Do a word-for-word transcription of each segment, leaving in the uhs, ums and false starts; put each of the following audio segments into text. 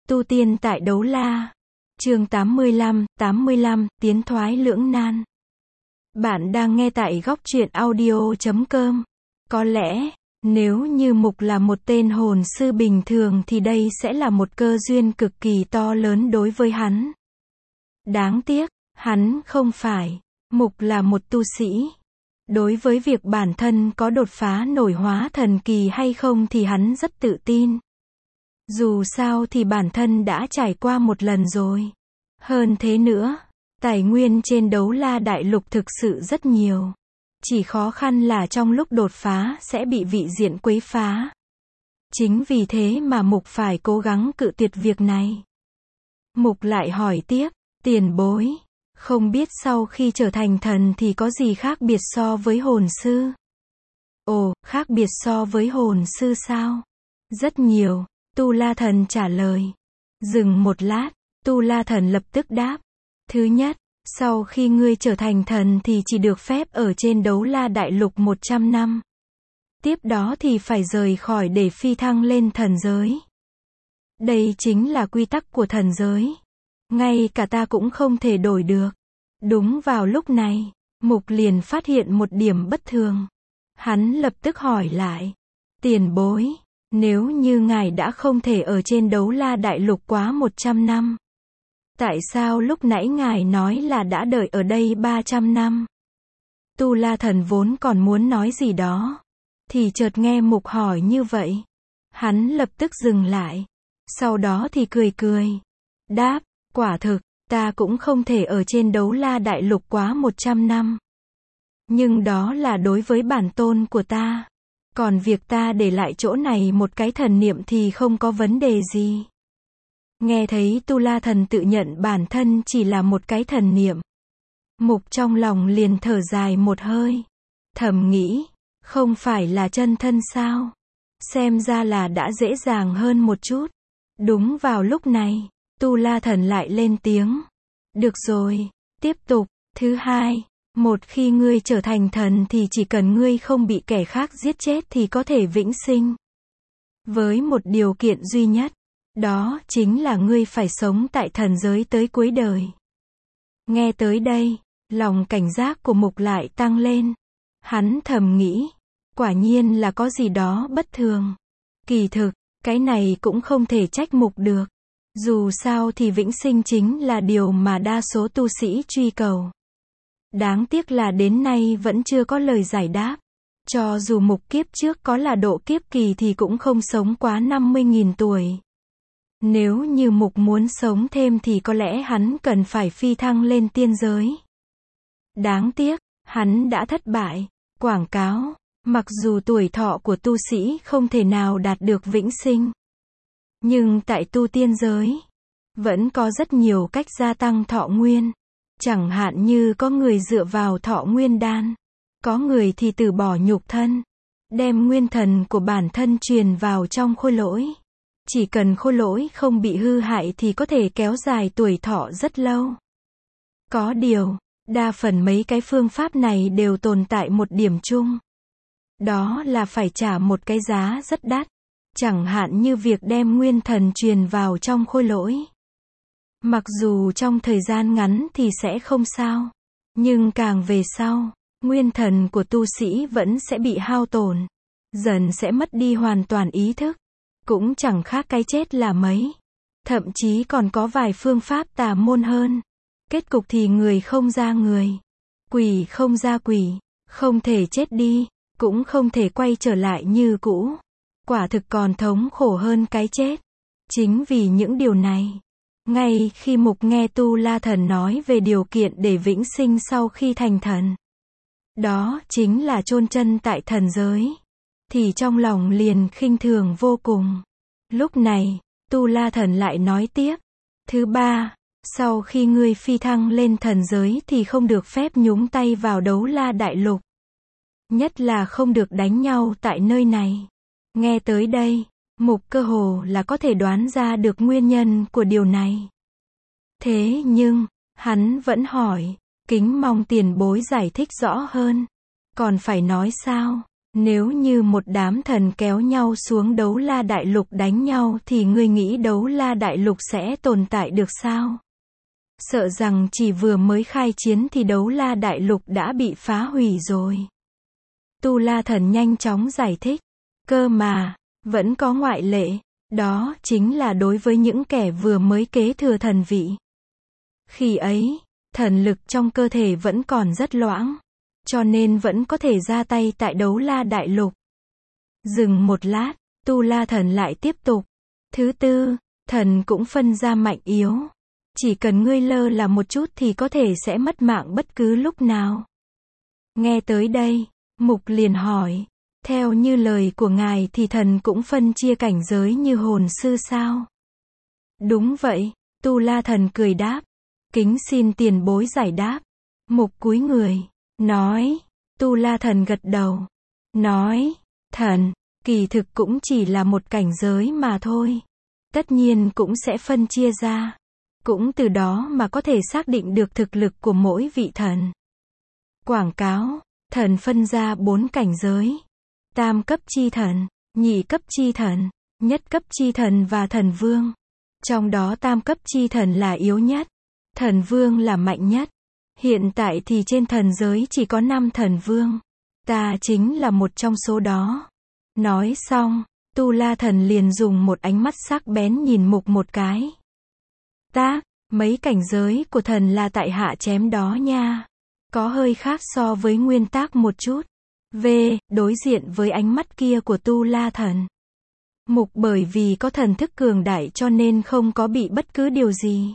Tu tiên tại Đấu La. Chương tám mươi lăm, tám mươi lăm, tiến thoái lưỡng nan. Bạn đang nghe tại góc truyện audio chấm com. Có lẽ, nếu như Mục là một tên hồn sư bình thường thì đây sẽ là một cơ duyên cực kỳ to lớn đối với hắn. Đáng tiếc, hắn không phải. Mục là một tu sĩ. Đối với việc bản thân có đột phá nổi hóa thần kỳ hay không thì hắn rất tự tin. Dù sao thì bản thân đã trải qua một lần rồi. Hơn thế nữa, tài nguyên trên Đấu La Đại Lục thực sự rất nhiều. Chỉ khó khăn là trong lúc đột phá sẽ bị vị diện quấy phá. Chính vì thế mà Mục phải cố gắng cự tuyệt việc này. Mục lại hỏi tiếp, tiền bối, không biết sau khi trở thành thần thì có gì khác biệt so với hồn sư? Ồ, khác biệt so với hồn sư sao? Rất nhiều, Tu La Thần trả lời. Dừng một lát, Tu La Thần lập tức đáp. Thứ nhất, sau khi ngươi trở thành thần thì chỉ được phép ở trên Đấu La Đại Lục một trăm năm. Tiếp đó thì phải rời khỏi để phi thăng lên thần giới. Đây chính là quy tắc của thần giới. Ngay cả ta cũng không thể đổi được. Đúng vào lúc này, Mục liền phát hiện một điểm bất thường. Hắn lập tức hỏi lại. Tiền bối, nếu như ngài đã không thể ở trên Đấu La Đại Lục quá một trăm năm, tại sao lúc nãy ngài nói là đã đợi ở đây ba trăm năm? Tu La Thần vốn còn muốn nói gì đó, thì chợt nghe Mục hỏi như vậy. Hắn lập tức dừng lại. Sau đó thì cười cười. Đáp, quả thực, ta cũng không thể ở trên Đấu La Đại Lục quá một trăm năm. Nhưng đó là đối với bản tôn của ta. Còn việc ta để lại chỗ này một cái thần niệm thì không có vấn đề gì. Nghe thấy Tu La Thần tự nhận bản thân chỉ là một cái thần niệm. Mục trong lòng liền thở dài một hơi. Thầm nghĩ, không phải là chân thân sao? Xem ra là đã dễ dàng hơn một chút. Đúng vào lúc này, Tu La Thần lại lên tiếng. Được rồi, tiếp tục. Thứ hai, một khi ngươi trở thành thần thì chỉ cần ngươi không bị kẻ khác giết chết thì có thể vĩnh sinh. Với một điều kiện duy nhất, đó chính là ngươi phải sống tại thần giới tới cuối đời. Nghe tới đây, lòng cảnh giác của Mục lại tăng lên. Hắn thầm nghĩ, quả nhiên là có gì đó bất thường. Kỳ thực, cái này cũng không thể trách Mục được. Dù sao thì vĩnh sinh chính là điều mà đa số tu sĩ truy cầu. Đáng tiếc là đến nay vẫn chưa có lời giải đáp. Cho dù Mục kiếp trước có là độ kiếp kỳ thì cũng không sống quá năm mươi nghìn tuổi. Nếu như Mục muốn sống thêm thì có lẽ hắn cần phải phi thăng lên tiên giới. Đáng tiếc, hắn đã thất bại. Quảng cáo, mặc dù tuổi thọ của tu sĩ không thể nào đạt được vĩnh sinh. Nhưng tại tu tiên giới, vẫn có rất nhiều cách gia tăng thọ nguyên. Chẳng hạn như có người dựa vào thọ nguyên đan. Có người thì từ bỏ nhục thân. Đem nguyên thần của bản thân truyền vào trong khôi lỗi. Chỉ cần khôi lỗi không bị hư hại thì có thể kéo dài tuổi thọ rất lâu. Có điều, đa phần mấy cái phương pháp này đều tồn tại một điểm chung. Đó là phải trả một cái giá rất đắt. Chẳng hạn như việc đem nguyên thần truyền vào trong khôi lỗi. Mặc dù trong thời gian ngắn thì sẽ không sao. Nhưng càng về sau, nguyên thần của tu sĩ vẫn sẽ bị hao tổn. Dần sẽ mất đi hoàn toàn ý thức. Cũng chẳng khác cái chết là mấy. Thậm chí còn có vài phương pháp tà môn hơn. Kết cục thì người không ra người. Quỷ không ra quỷ. Không thể chết đi. Cũng không thể quay trở lại như cũ. Quả thực còn thống khổ hơn cái chết. Chính vì những điều này, ngay khi Mục nghe Tu La Thần nói về điều kiện để vĩnh sinh sau khi thành thần, đó chính là chôn chân tại thần giới, thì trong lòng liền khinh thường vô cùng. Lúc này, Tu La Thần lại nói tiếp. Thứ ba, sau khi ngươi phi thăng lên thần giới thì không được phép nhúng tay vào Đấu La Đại Lục. Nhất là không được đánh nhau tại nơi này. Nghe tới đây, Mục cơ hồ là có thể đoán ra được nguyên nhân của điều này. Thế nhưng, hắn vẫn hỏi, kính mong tiền bối giải thích rõ hơn. Còn phải nói sao? Nếu như một đám thần kéo nhau xuống Đấu La Đại Lục đánh nhau thì ngươi nghĩ Đấu La Đại Lục sẽ tồn tại được sao? Sợ rằng chỉ vừa mới khai chiến thì Đấu La Đại Lục đã bị phá hủy rồi. Tu La Thần nhanh chóng giải thích. Cơ mà, vẫn có ngoại lệ, đó chính là đối với những kẻ vừa mới kế thừa thần vị. Khi ấy, thần lực trong cơ thể vẫn còn rất loãng, cho nên vẫn có thể ra tay tại Đấu La Đại Lục. Dừng một lát, Tu La Thần lại tiếp tục. Thứ tư, thần cũng phân ra mạnh yếu. Chỉ cần ngươi lơ là một chút thì có thể sẽ mất mạng bất cứ lúc nào. Nghe tới đây, Mục liền hỏi, theo như lời của ngài thì thần cũng phân chia cảnh giới như hồn sư sao? Đúng vậy, Tu La Thần cười đáp. Kính xin tiền bối giải đáp. Mục cúi người, nói. Tu La Thần gật đầu, nói, thần, kỳ thực cũng chỉ là một cảnh giới mà thôi. Tất nhiên cũng sẽ phân chia ra. Cũng từ đó mà có thể xác định được thực lực của mỗi vị thần. Quảng cáo, thần phân ra bốn cảnh giới. Tam cấp chi thần, nhị cấp chi thần, nhất cấp chi thần và thần vương. Trong đó tam cấp chi thần là yếu nhất, thần vương là mạnh nhất. Hiện tại thì trên thần giới chỉ có năm thần vương. Ta chính là một trong số đó. Nói xong, Tu La Thần liền dùng một ánh mắt sắc bén nhìn Mục một cái. Tác, mấy cảnh giới của thần là tại hạ chém đó nha. Có hơi khác so với nguyên tác một chút. V, đối diện với ánh mắt kia của Tu La Thần. Mục bởi vì có thần thức cường đại cho nên không có bị bất cứ điều gì.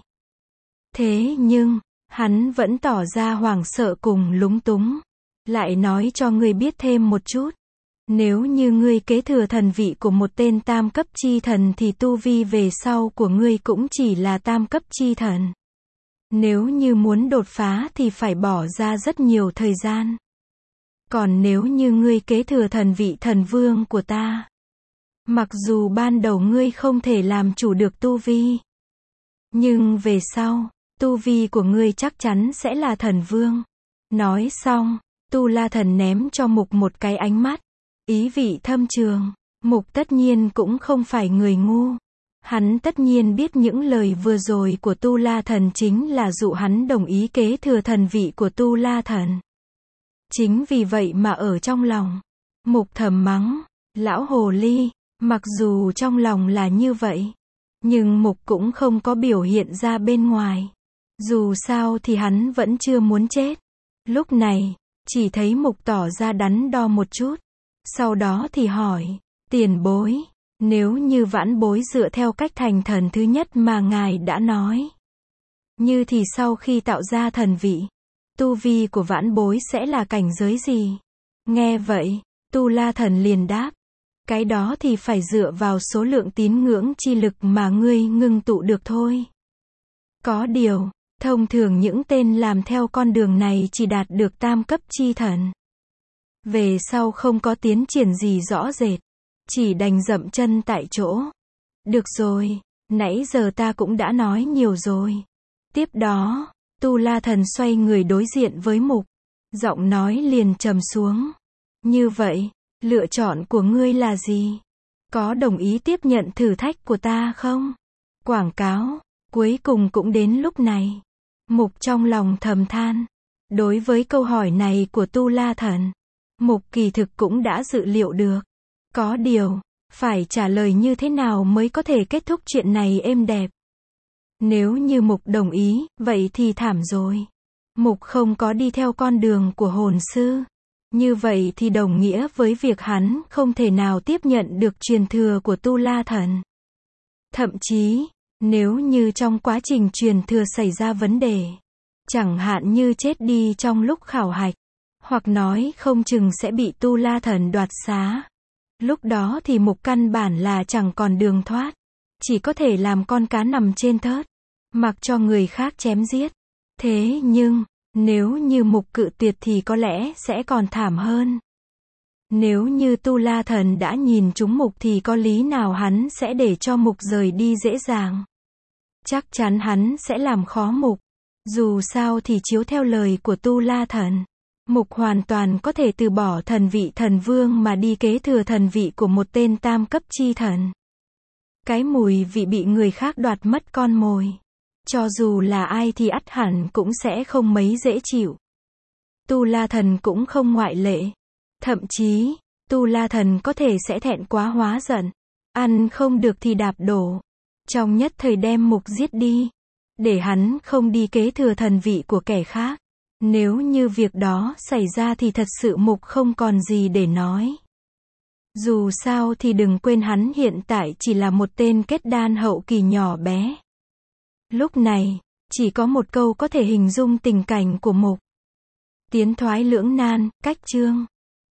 Thế nhưng, hắn vẫn tỏ ra hoảng sợ cùng lúng túng. Lại nói cho ngươi biết thêm một chút. Nếu như ngươi kế thừa thần vị của một tên tam cấp chi thần thì tu vi về sau của ngươi cũng chỉ là tam cấp chi thần. Nếu như muốn đột phá thì phải bỏ ra rất nhiều thời gian. Còn nếu như ngươi kế thừa thần vị thần vương của ta, mặc dù ban đầu ngươi không thể làm chủ được tu vi, nhưng về sau, tu vi của ngươi chắc chắn sẽ là thần vương. Nói xong, Tu La Thần ném cho Mục một cái ánh mắt. Ý vị thâm trường. Mục tất nhiên cũng không phải người ngu. Hắn tất nhiên biết những lời vừa rồi của Tu La Thần chính là dụ hắn đồng ý kế thừa thần vị của Tu La Thần. Chính vì vậy mà ở trong lòng, Mục thầm mắng, lão hồ ly. Mặc dù trong lòng là như vậy, nhưng Mục cũng không có biểu hiện ra bên ngoài. Dù sao thì hắn vẫn chưa muốn chết. Lúc này, chỉ thấy Mục tỏ ra đắn đo một chút. Sau đó thì hỏi, tiền bối, nếu như vãn bối dựa theo cách thành thần thứ nhất mà ngài đã nói, như thì sau khi tạo ra thần vị, tu vi của vãn bối sẽ là cảnh giới gì? Nghe vậy, Tu La Thần liền đáp, cái đó thì phải dựa vào số lượng tín ngưỡng chi lực mà ngươi ngưng tụ được thôi. Có điều, thông thường những tên làm theo con đường này chỉ đạt được tam cấp chi thần. Về sau không có tiến triển gì rõ rệt, chỉ đành dậm chân tại chỗ. Được rồi, nãy giờ ta cũng đã nói nhiều rồi. Tiếp đó, Tu La Thần xoay người đối diện với Mục, giọng nói liền trầm xuống. Như vậy, lựa chọn của ngươi là gì? Có đồng ý tiếp nhận thử thách của ta không? Quảng cáo, cuối cùng cũng đến lúc này. Mục trong lòng thầm than. Đối với câu hỏi này của Tu La Thần, Mục kỳ thực cũng đã dự liệu được. Có điều, phải trả lời như thế nào mới có thể kết thúc chuyện này êm đẹp. Nếu như Mục đồng ý, vậy thì thảm rồi. Mục không có đi theo con đường của hồn sư. Như vậy thì đồng nghĩa với việc hắn không thể nào tiếp nhận được truyền thừa của Tu La Thần. Thậm chí, nếu như trong quá trình truyền thừa xảy ra vấn đề, chẳng hạn như chết đi trong lúc khảo hạch, hoặc nói không chừng sẽ bị Tu La Thần đoạt xá. Lúc đó thì Mục căn bản là chẳng còn đường thoát, chỉ có thể làm con cá nằm trên thớt, mặc cho người khác chém giết. Thế nhưng, nếu như Mục cự tuyệt thì có lẽ sẽ còn thảm hơn. Nếu như Tu La Thần đã nhìn trúng Mục thì có lý nào hắn sẽ để cho Mục rời đi dễ dàng. Chắc chắn hắn sẽ làm khó Mục. Dù sao thì chiếu theo lời của Tu La Thần, Mục hoàn toàn có thể từ bỏ thần vị thần vương mà đi kế thừa thần vị của một tên tam cấp chi thần. Cái mùi vị bị người khác đoạt mất con mồi, cho dù là ai thì ắt hẳn cũng sẽ không mấy dễ chịu. Tu La Thần cũng không ngoại lệ. Thậm chí, Tu La Thần có thể sẽ thẹn quá hóa giận, ăn không được thì đạp đổ, trong nhất thời đem Mục giết đi, để hắn không đi kế thừa thần vị của kẻ khác. Nếu như việc đó xảy ra thì thật sự Mục không còn gì để nói. Dù sao thì đừng quên hắn hiện tại chỉ là một tên kết đan hậu kỳ nhỏ bé. Lúc này, chỉ có một câu có thể hình dung tình cảnh của Mục. Tiến thoái lưỡng nan, cách chương.